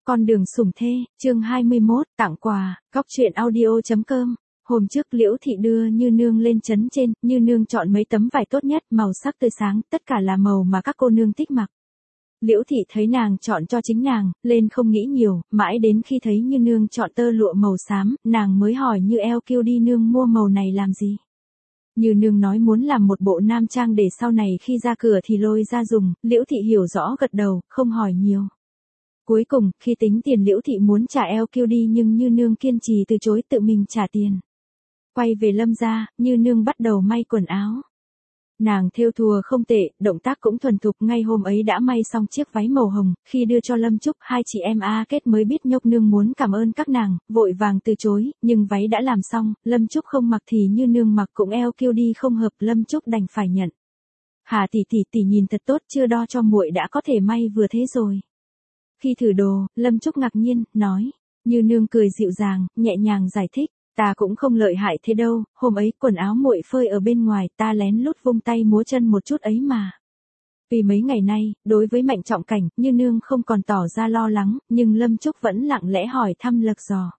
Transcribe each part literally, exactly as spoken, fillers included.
Con đường sủng thê, chương hai mươi mốt, tặng quà, góc truyện audio chấm com. Hôm trước Liễu Thị đưa Như Nương lên trấn trên, Như Nương chọn mấy tấm vải tốt nhất, màu sắc tươi sáng, tất cả là màu mà các cô nương thích mặc. Liễu Thị thấy nàng chọn cho chính nàng, lên không nghĩ nhiều, mãi đến khi thấy Như Nương chọn tơ lụa màu xám, nàng mới hỏi Như eo kêu đi nương mua màu này làm gì. Như Nương nói muốn làm một bộ nam trang để sau này khi ra cửa thì lôi ra dùng, Liễu Thị hiểu rõ gật đầu, không hỏi nhiều. Cuối cùng, khi tính tiền Liễu Thị muốn trả eo kêu đi nhưng Như Nương kiên trì từ chối tự mình trả tiền. Quay về Lâm gia, Như Nương bắt đầu may quần áo. Nàng thêu thùa không tệ, động tác cũng thuần thục, ngay hôm ấy đã may xong chiếc váy màu hồng, khi đưa cho Lâm Trúc, hai chị em A Kết mới biết nhóc nương muốn cảm ơn các nàng, vội vàng từ chối, nhưng váy đã làm xong, Lâm Trúc không mặc thì Như Nương mặc cũng eo kêu đi không hợp, Lâm Trúc đành phải nhận. Hà tỷ tỷ tỷ nhìn thật tốt, chưa đo cho muội đã có thể may vừa thế rồi. Khi thử đồ, Lâm Trúc ngạc nhiên, nói, Như Nương cười dịu dàng, nhẹ nhàng giải thích, ta cũng không lợi hại thế đâu, hôm ấy quần áo muội phơi ở bên ngoài, ta lén lút vung tay múa chân một chút ấy mà. Vì mấy ngày nay, đối với Mạnh Trọng Cảnh, Như Nương không còn tỏ ra lo lắng, nhưng Lâm Trúc vẫn lặng lẽ hỏi thăm lật dò.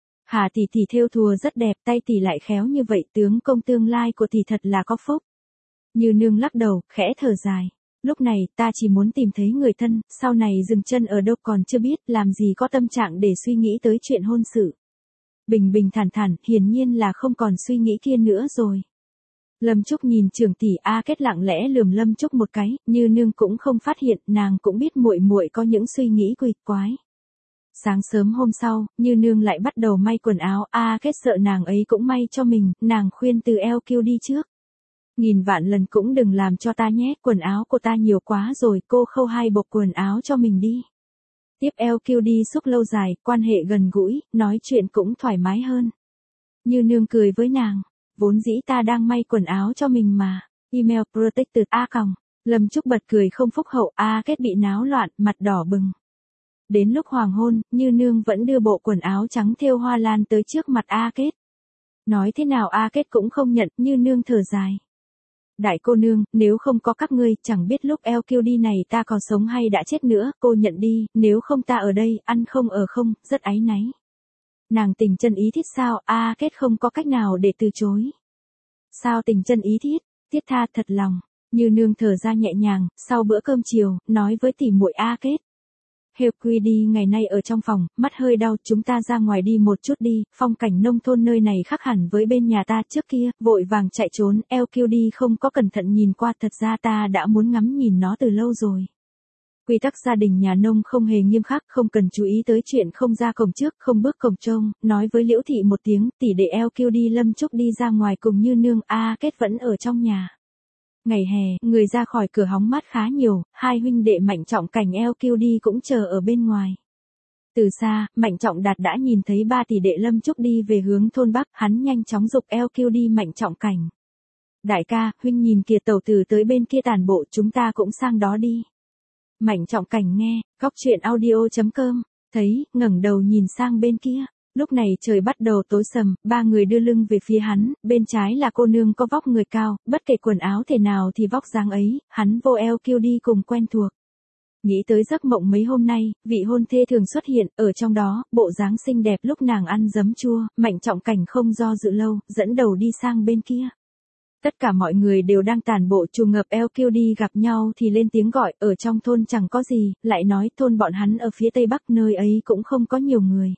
Hà tỷ tỷ thêu thùa rất đẹp, tay tỷ lại khéo như vậy, tướng công tương lai của tỷ thật là có phúc. Như Nương lắc đầu, khẽ thở dài. Lúc này, ta chỉ muốn tìm thấy người thân, sau này dừng chân ở đâu còn chưa biết, làm gì có tâm trạng để suy nghĩ tới chuyện hôn sự. Bình bình thản thản, hiển nhiên là không còn suy nghĩ kia nữa rồi. Lâm Trúc nhìn trưởng tỷ A Kết lặng lẽ lườm Lâm Trúc một cái, Như Nương cũng không phát hiện, nàng cũng biết muội muội có những suy nghĩ quỷ quái. Sáng sớm hôm sau, Như Nương lại bắt đầu may quần áo, A Kết sợ nàng ấy cũng may cho mình, nàng khuyên từ eo kêu đi trước. Nghìn vạn lần cũng đừng làm cho ta nhé, quần áo của ta nhiều quá rồi, cô khâu hai bộ quần áo cho mình đi. Tiếp eo kêu đi xúc lâu dài, quan hệ gần gũi, nói chuyện cũng thoải mái hơn. Như Nương cười với nàng, vốn dĩ ta đang may quần áo cho mình mà, email protected a còng. Lâm Trúc bật cười không phúc hậu, A Kết bị náo loạn, mặt đỏ bừng. Đến lúc hoàng hôn, Như Nương vẫn đưa bộ quần áo trắng thêu hoa lan tới trước mặt A Kết. Nói thế nào A Kết cũng không nhận, Như Nương thở dài. Đại cô nương, nếu không có các ngươi, chẳng biết lúc eo kêu đi này ta có sống hay đã chết nữa, cô nhận đi, nếu không ta ở đây, ăn không ở không, rất áy náy. Nàng tình chân ý thiết sao, A Kết không có cách nào để từ chối. Sao tình chân ý thiết, thiết tha thật lòng, Như Nương thở ra nhẹ nhàng, sau bữa cơm chiều, nói với tỷ muội A Kết. Hêu Quy đi ngày nay ở trong phòng, mắt hơi đau, chúng ta ra ngoài đi một chút đi, phong cảnh nông thôn nơi này khác hẳn với bên nhà ta trước kia, vội vàng chạy trốn, eo kêu đi không có cẩn thận nhìn qua, thật ra ta đã muốn ngắm nhìn nó từ lâu rồi. Quy tắc gia đình nhà nông không hề nghiêm khắc, không cần chú ý tới chuyện không ra cổng trước, không bước cổng trông, nói với Liễu Thị một tiếng, tỷ để eo kêu đi Lâm Trúc đi ra ngoài cùng Như Nương, A Kết vẫn ở trong nhà. Ngày hè, người ra khỏi cửa hóng mát khá nhiều, hai huynh đệ Mạnh Trọng Cảnh eo kêu đi cũng chờ ở bên ngoài. Từ xa, Mạnh Trọng Đạt đã nhìn thấy ba tỷ đệ Lâm Trúc đi về hướng thôn Bắc, hắn nhanh chóng giục eo kêu đi Mạnh Trọng Cảnh. Đại ca, huynh nhìn kìa tàu tử tới bên kia tàn bộ, chúng ta cũng sang đó đi. Mạnh Trọng Cảnh nghe, góc truyện audio chấm com, thấy, ngẩng đầu nhìn sang bên kia. Lúc này trời bắt đầu tối sầm, ba người đưa lưng về phía hắn, bên trái là cô nương có vóc người cao, bất kể quần áo thể nào thì vóc dáng ấy, hắn vô eo kêu đi cùng quen thuộc. Nghĩ tới giấc mộng mấy hôm nay, vị hôn thê thường xuất hiện, ở trong đó, bộ dáng xinh đẹp lúc nàng ăn giấm chua, Mạnh Trọng Cảnh không do dự lâu, dẫn đầu đi sang bên kia. Tất cả mọi người đều đang tản bộ, trùng ngập eo kêu đi gặp nhau thì lên tiếng gọi, ở trong thôn chẳng có gì, lại nói thôn bọn hắn ở phía tây bắc, nơi ấy cũng không có nhiều người.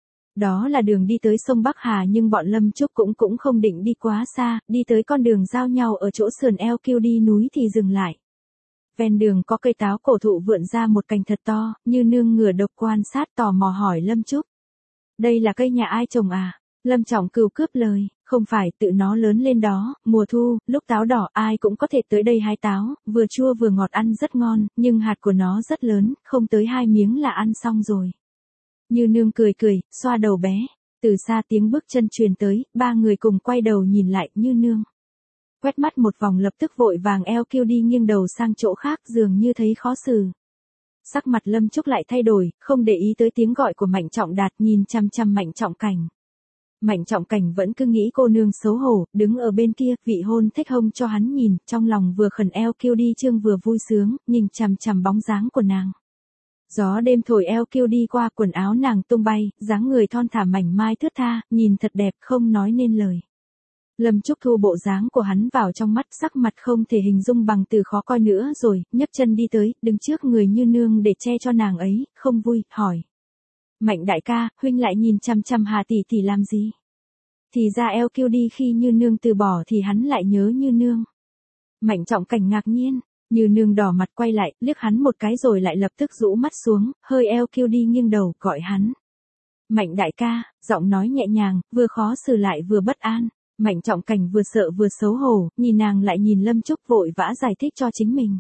Đó là đường đi tới sông Bắc Hà nhưng bọn Lâm Trúc cũng cũng không định đi quá xa, đi tới con đường giao nhau ở chỗ sườn eo kêu đi núi thì dừng lại. Ven đường có cây táo cổ thụ vượn ra một cành thật to, Như Nương ngửa đầu quan sát tò mò hỏi Lâm Trúc. Đây là cây nhà ai trồng à? Lâm Trọng Cửu cướp lời, không phải tự nó lớn lên đó, mùa thu, lúc táo đỏ ai cũng có thể tới đây hái táo, vừa chua vừa ngọt ăn rất ngon, nhưng hạt của nó rất lớn, không tới hai miếng là ăn xong rồi. Như Nương cười cười, xoa đầu bé. Từ xa tiếng bước chân truyền tới, ba người cùng quay đầu nhìn lại, Như Nương. Quét mắt một vòng lập tức vội vàng eo kêu đi nghiêng đầu sang chỗ khác, dường như thấy khó xử. Sắc mặt Lâm Trúc lại thay đổi, không để ý tới tiếng gọi của Mạnh Trọng Đạt, nhìn chăm chăm Mạnh Trọng Cảnh. Mạnh Trọng Cảnh vẫn cứ nghĩ cô nương xấu hổ, đứng ở bên kia, vị hôn thích hông cho hắn nhìn, trong lòng vừa khẩn eo kêu đi trương vừa vui sướng, nhìn chằm chằm bóng dáng của nàng. Gió đêm thổi eo kiêu đi qua, quần áo nàng tung bay, dáng người thon thả mảnh mai thướt tha, nhìn thật đẹp không nói nên lời. Lâm Trúc thu bộ dáng của hắn vào trong mắt, sắc mặt không thể hình dung bằng từ khó coi nữa rồi, nhấc chân đi tới, đứng trước người Như Nương để che cho nàng ấy, không vui, hỏi. Mạnh đại ca, huynh lại nhìn chăm chăm Hà tỷ tỷ làm gì? Thì ra eo kiêu đi khi Như Nương từ bỏ thì hắn lại nhớ Như Nương. Mạnh Trọng Cảnh ngạc nhiên, Như Nương đỏ mặt quay lại, liếc hắn một cái rồi lại lập tức rũ mắt xuống, hơi eo kiêu đi nghiêng đầu, gọi hắn. Mạnh đại ca, giọng nói nhẹ nhàng, vừa khó xử lại vừa bất an. Mạnh Trọng Cảnh vừa sợ vừa xấu hổ, nhìn nàng lại nhìn Lâm Trúc vội vã giải thích cho chính mình.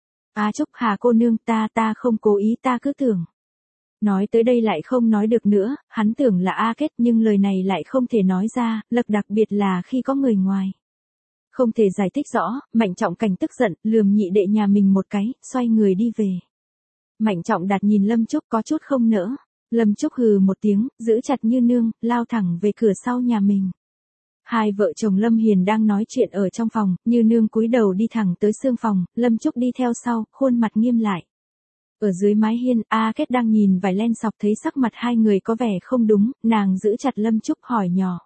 À Trúc Hà cô nương, ta ta không cố ý, ta cứ tưởng. Nói tới đây lại không nói được nữa, hắn tưởng là A Kết nhưng lời này lại không thể nói ra, lật đặc biệt là khi có người ngoài. Không thể giải thích rõ, Mạnh Trọng Cảnh tức giận, lườm nhị đệ nhà mình một cái, xoay người đi về. Mạnh Trọng Đạt nhìn Lâm Trúc có chút không nỡ. Lâm Trúc hừ một tiếng, giữ chặt Như Nương, lao thẳng về cửa sau nhà mình. Hai vợ chồng Lâm Hiền đang nói chuyện ở trong phòng, Như Nương cúi đầu đi thẳng tới xương phòng, Lâm Trúc đi theo sau, khuôn mặt nghiêm lại. Ở dưới mái hiên, A Kết đang nhìn vài len sọc thấy sắc mặt hai người có vẻ không đúng, nàng giữ chặt Lâm Trúc hỏi nhỏ.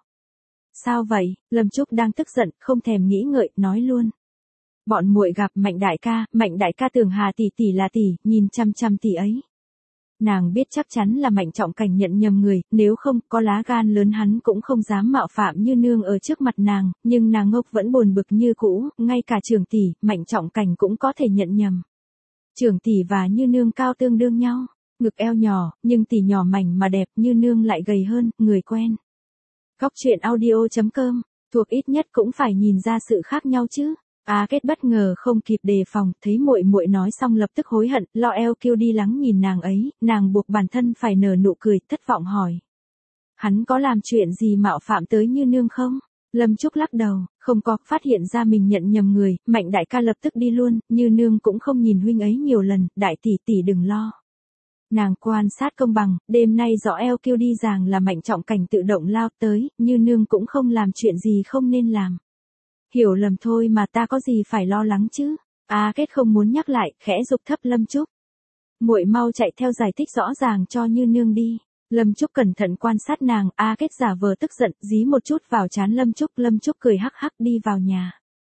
Sao vậy? Lâm Trúc đang tức giận, không thèm nghĩ ngợi, nói luôn. Bọn muội gặp Mạnh đại ca, Mạnh đại ca tưởng Hà tỷ tỷ là tỷ, nhìn chăm chăm tỷ ấy. Nàng biết chắc chắn là Mạnh Trọng Cảnh nhận nhầm người, nếu không, có lá gan lớn hắn cũng không dám mạo phạm Như Nương ở trước mặt nàng, nhưng nàng ngốc vẫn buồn bực như cũ, ngay cả trưởng tỷ, Mạnh Trọng Cảnh cũng có thể nhận nhầm. Trưởng tỷ và Như Nương cao tương đương nhau, ngực eo nhỏ, nhưng tỷ nhỏ mảnh mà đẹp, Như Nương lại gầy hơn, người quen. Góc truyện audio chấm com, thuộc ít nhất cũng phải nhìn ra sự khác nhau chứ. A Kết bất ngờ không kịp đề phòng, thấy muội muội nói xong lập tức hối hận, lo eo kiêu đi lắng nhìn nàng ấy, nàng buộc bản thân phải nở nụ cười, thất vọng hỏi. Hắn có làm chuyện gì mạo phạm tới Như Nương không? Lâm Trúc lắc đầu, không có, phát hiện ra mình nhận nhầm người, Mạnh đại ca lập tức đi luôn, Như Nương cũng không nhìn huynh ấy nhiều lần, đại tỷ tỷ đừng lo. Nàng quan sát công bằng, đêm nay rõ eo kiêu đi ràng là Mạnh Trọng Cảnh tự động lao tới, Như Nương cũng không làm chuyện gì không nên làm. Hiểu lầm thôi mà, ta có gì phải lo lắng chứ? A Kết không muốn nhắc lại, khẽ giục thấp Lâm Trúc. Muội mau chạy theo giải thích rõ ràng cho Như Nương đi. Lâm Trúc cẩn thận quan sát nàng, A Kết giả vờ tức giận, dí một chút vào trán Lâm Trúc, Lâm Trúc cười hắc hắc đi vào nhà.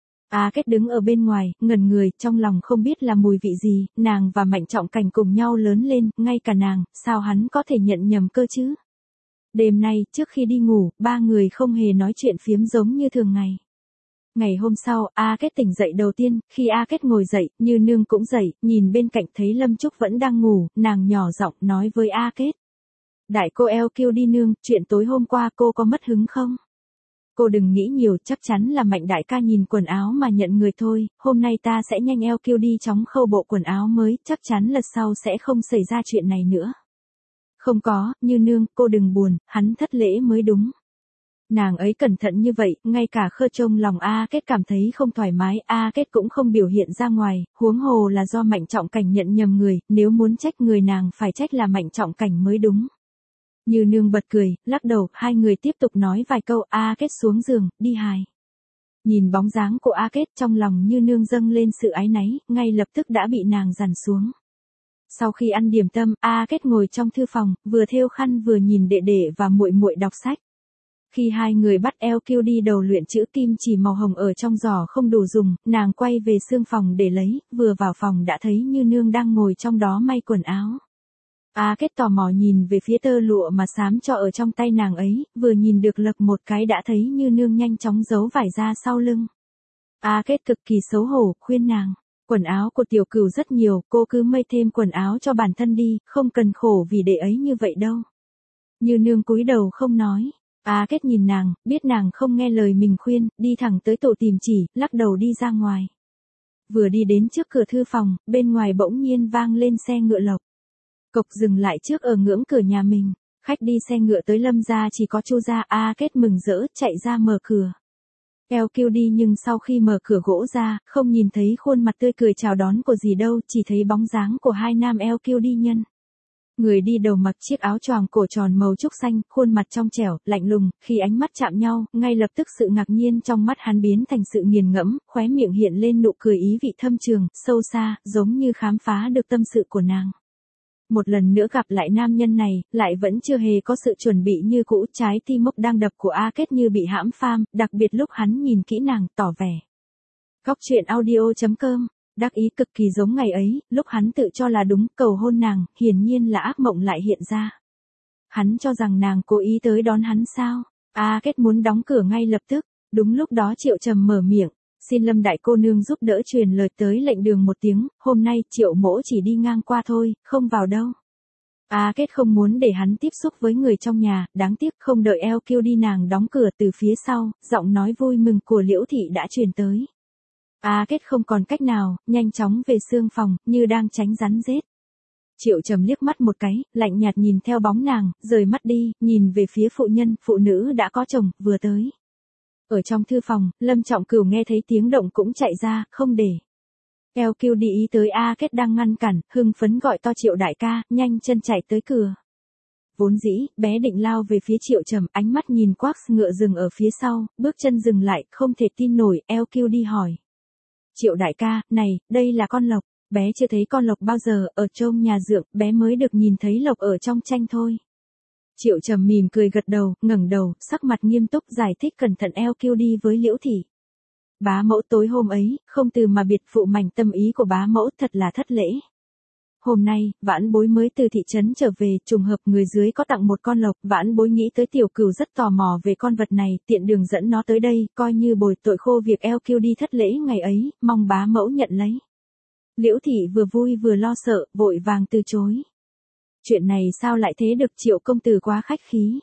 A Kết đứng ở bên ngoài, ngẩn người, trong lòng không biết là mùi vị gì, nàng và Mạnh Trọng Cảnh cùng nhau lớn lên, ngay cả nàng, sao hắn có thể nhận nhầm cơ chứ? Đêm nay, trước khi đi ngủ, ba người không hề nói chuyện phiếm giống như thường ngày. Ngày hôm sau, A Kết tỉnh dậy đầu tiên, khi A Kết ngồi dậy, Như Nương cũng dậy, nhìn bên cạnh thấy Lâm Trúc vẫn đang ngủ, nàng nhỏ giọng nói với A Kết. Đại cô eo kiêu đi nương, chuyện tối hôm qua cô có mất hứng không? Cô đừng nghĩ nhiều, chắc chắn là Mạnh đại ca nhìn quần áo mà nhận người thôi, hôm nay ta sẽ nhanh eo kiêu đi chóng khâu bộ quần áo mới, chắc chắn lần sau sẽ không xảy ra chuyện này nữa. Không có, Như Nương, cô đừng buồn, hắn thất lễ mới đúng. Nàng ấy cẩn thận như vậy, ngay cả khơ trông lòng A Kết cảm thấy không thoải mái, A Kết cũng không biểu hiện ra ngoài, huống hồ là do Mạnh Trọng Cảnh nhận nhầm người, nếu muốn trách người nàng phải trách là Mạnh Trọng Cảnh mới đúng. Như Nương bật cười, lắc đầu, hai người tiếp tục nói vài câu, A Kết xuống giường, đi hài. Nhìn bóng dáng của A Kết trong lòng Như Nương dâng lên sự áy náy, ngay lập tức đã bị nàng dằn xuống. Sau khi ăn điểm tâm, A Kết ngồi trong thư phòng, vừa thêu khăn vừa nhìn đệ đệ và muội muội đọc sách. Khi hai người bắt eo kiêu đi đầu luyện chữ kim chỉ màu hồng ở trong giỏ không đủ dùng, nàng quay về xương phòng để lấy, vừa vào phòng đã thấy Như Nương đang ngồi trong đó may quần áo. A Kết tò mò nhìn về phía tơ lụa mà xám cho ở trong tay nàng ấy, vừa nhìn được lật một cái đã thấy Như Nương nhanh chóng giấu vải ra sau lưng. A Kết cực kỳ xấu hổ, khuyên nàng, quần áo của tiểu cửu rất nhiều, cô cứ may thêm quần áo cho bản thân đi, không cần khổ vì đệ ấy như vậy đâu. Như Nương cúi đầu không nói. A Kết nhìn nàng, biết nàng không nghe lời mình khuyên, đi thẳng tới tổ tìm chỉ, lắc đầu đi ra ngoài. Vừa đi đến trước cửa thư phòng, bên ngoài bỗng nhiên vang lên xe ngựa lộc. Cộc dừng lại trước ở ngưỡng cửa nhà mình, khách đi xe ngựa tới Lâm gia chỉ có Chu gia. A Kết mừng rỡ chạy ra mở cửa. Eo kiêu đi nhưng sau khi mở cửa gỗ ra, không nhìn thấy khuôn mặt tươi cười chào đón của gì đâu, chỉ thấy bóng dáng của hai nam eo kiêu đi nhân. Người đi đầu mặc chiếc áo choàng cổ tròn màu trúc xanh, khuôn mặt trong trẻo, lạnh lùng, khi ánh mắt chạm nhau, ngay lập tức sự ngạc nhiên trong mắt hắn biến thành sự nghiền ngẫm, khóe miệng hiện lên nụ cười ý vị thâm trường, sâu xa, giống như khám phá được tâm sự của nàng. Một lần nữa gặp lại nam nhân này, lại vẫn chưa hề có sự chuẩn bị như cũ, trái tim mốc đang đập của A Kết như bị hãm pham, đặc biệt lúc hắn nhìn kỹ nàng, tỏ vẻ. Góc truyện audio.com, đắc ý cực kỳ giống ngày ấy, lúc hắn tự cho là đúng, cầu hôn nàng, hiển nhiên là ác mộng lại hiện ra. Hắn cho rằng nàng cố ý tới đón hắn sao? A Kết muốn đóng cửa ngay lập tức, đúng lúc đó Triệu Trầm mở miệng. Xin Lâm đại cô nương giúp đỡ truyền lời tới lệnh đường một tiếng, hôm nay Triệu mỗ chỉ đi ngang qua thôi, không vào đâu. A Kết không muốn để hắn tiếp xúc với người trong nhà, đáng tiếc không đợi eo kêu đi nàng đóng cửa từ phía sau, giọng nói vui mừng của Liễu Thị đã truyền tới. A Kết không còn cách nào, nhanh chóng về xương phòng, như đang tránh rắn rết. Triệu Trầm liếc mắt một cái, lạnh nhạt nhìn theo bóng nàng, rời mắt đi, nhìn về phía phụ nhân, phụ nữ đã có chồng, vừa tới. Ở trong thư phòng, Lâm Trọng Cửu nghe thấy tiếng động cũng chạy ra, không để. Eo kêu đi ý tới A Kết đang ngăn cản, hưng phấn gọi to Triệu đại ca, nhanh chân chạy tới cửa. Vốn dĩ, bé định lao về phía Triệu Trầm, ánh mắt nhìn Quax ngựa dừng ở phía sau, bước chân dừng lại, không thể tin nổi, eo kêu đi hỏi. Triệu đại ca, này, đây là con lộc, bé chưa thấy con lộc bao giờ, ở trong nhà dượng, bé mới được nhìn thấy lộc ở trong tranh thôi. Triệu Trầm mỉm cười gật đầu, ngẩng đầu, sắc mặt nghiêm túc giải thích cẩn thận eo kêu đi với Liễu Thị. Bá mẫu tối hôm ấy, không từ mà biệt phụ mảnh tâm ý của bá mẫu thật là thất lễ. Hôm nay, vãn bối mới từ thị trấn trở về, trùng hợp người dưới có tặng một con lộc, vãn bối nghĩ tới tiểu cửu rất tò mò về con vật này, tiện đường dẫn nó tới đây, coi như bồi tội khô việc eo kêu đi thất lễ ngày ấy, mong bá mẫu nhận lấy. Liễu Thị vừa vui vừa lo sợ, vội vàng từ chối. Chuyện này sao lại thế được, Triệu công tử quá khách khí.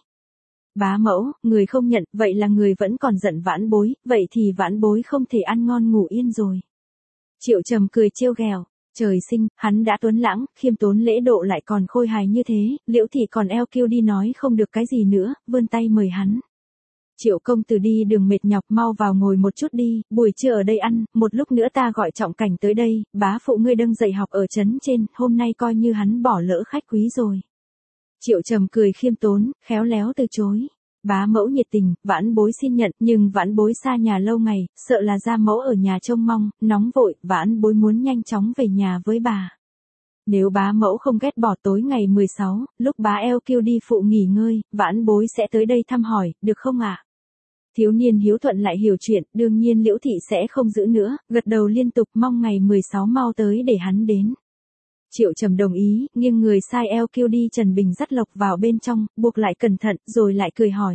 Bá mẫu, người không nhận, vậy là người vẫn còn giận vãn bối, vậy thì vãn bối không thể ăn ngon ngủ yên rồi. Triệu Trầm cười trêu ghẹo, trời sinh, hắn đã tuấn lãng, khiêm tốn lễ độ lại còn khôi hài như thế, Liễu Thị còn eo kêu đi nói không được cái gì nữa, vươn tay mời hắn. Triệu công tử đi đường mệt nhọc, mau vào ngồi một chút đi, buổi trưa ở đây ăn, một lúc nữa ta gọi Trọng Cảnh tới đây, bá phụ ngươi đang dạy học ở trấn trên, hôm nay coi như hắn bỏ lỡ khách quý rồi. Triệu Trầm cười khiêm tốn, khéo léo từ chối. Bá mẫu nhiệt tình, vãn bối xin nhận, nhưng vãn bối xa nhà lâu ngày, sợ là gia mẫu ở nhà trông mong, nóng vội, vãn bối muốn nhanh chóng về nhà với bà. Nếu bá mẫu không ghét bỏ tối ngày mười sáu, lúc bá eo kêu đi phụ nghỉ ngơi, vãn bối sẽ tới đây thăm hỏi, được không ạ? À? Thiếu niên hiếu thuận lại hiểu chuyện, đương nhiên Liễu Thị sẽ không giữ nữa, gật đầu liên tục mong ngày mười sáu mau tới để hắn đến. Triệu Trầm đồng ý, nghiêng người sai eo kêu đi Trần Bình dắt lộc vào bên trong, buộc lại cẩn thận, rồi lại cười hỏi.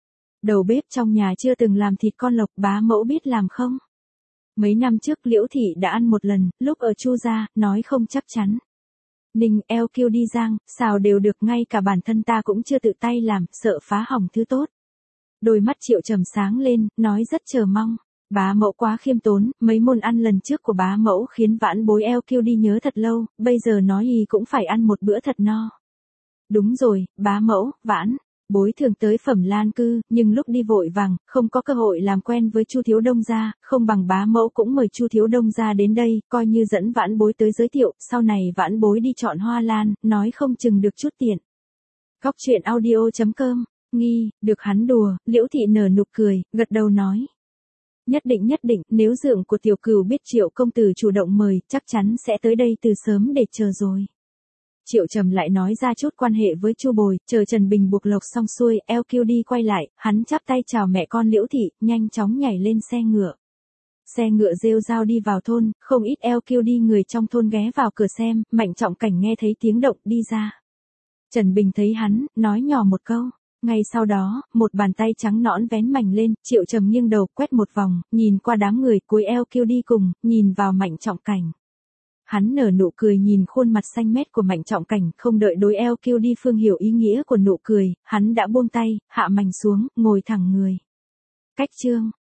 Đầu bếp trong nhà chưa từng làm thịt con lộc, bá mẫu biết làm không? Mấy năm trước Liễu Thị đã ăn một lần, lúc ở Chu gia, nói không chắc chắn. Ninh eo kêu đi giang, xào đều được, ngay cả bản thân ta cũng chưa tự tay làm, sợ phá hỏng thứ tốt. Đôi mắt Triệu Trầm sáng lên, nói rất chờ mong. Bá mẫu quá khiêm tốn, mấy môn ăn lần trước của bá mẫu khiến vãn bối eo kêu đi nhớ thật lâu, bây giờ nói gì cũng phải ăn một bữa thật no. Đúng rồi, bá mẫu, vãn bối thường tới Phẩm Lan cư, nhưng lúc đi vội vàng, không có cơ hội làm quen với Chu thiếu đông gia, không bằng bá mẫu cũng mời Chu thiếu đông gia đến đây, coi như dẫn vãn bối tới giới thiệu, sau này vãn bối đi chọn hoa lan, nói không chừng được chút tiền. Góc truyện audio.com, nghi, được hắn đùa, Liễu Thị nở nụ cười, gật đầu nói. Nhất định nhất định, nếu dượng của tiểu cửu biết Triệu công tử chủ động mời, chắc chắn sẽ tới đây từ sớm để chờ rồi. Triệu Trầm lại nói ra chút quan hệ với Chu Bồi, chờ Trần Bình buộc lộc xong xuôi, eo kêu đi quay lại, hắn chắp tay chào mẹ con Liễu Thị, nhanh chóng nhảy lên xe ngựa. Xe ngựa rêu rao đi vào thôn, không ít eo kêu đi người trong thôn ghé vào cửa xem, Mạnh Trọng Cảnh nghe thấy tiếng động đi ra. Trần Bình thấy hắn, nói nhỏ một câu. Ngay sau đó, một bàn tay trắng nõn vén mảnh lên, Triệu Trầm nghiêng đầu quét một vòng, nhìn qua đám người cuối eo kêu đi cùng, nhìn vào Mạnh Trọng Cảnh. Hắn nở nụ cười nhìn khuôn mặt xanh mét của Mạnh Trọng Cảnh, không đợi đối eo kêu đi phương hiểu ý nghĩa của nụ cười, hắn đã buông tay, hạ mảnh xuống, ngồi thẳng người. Cách chương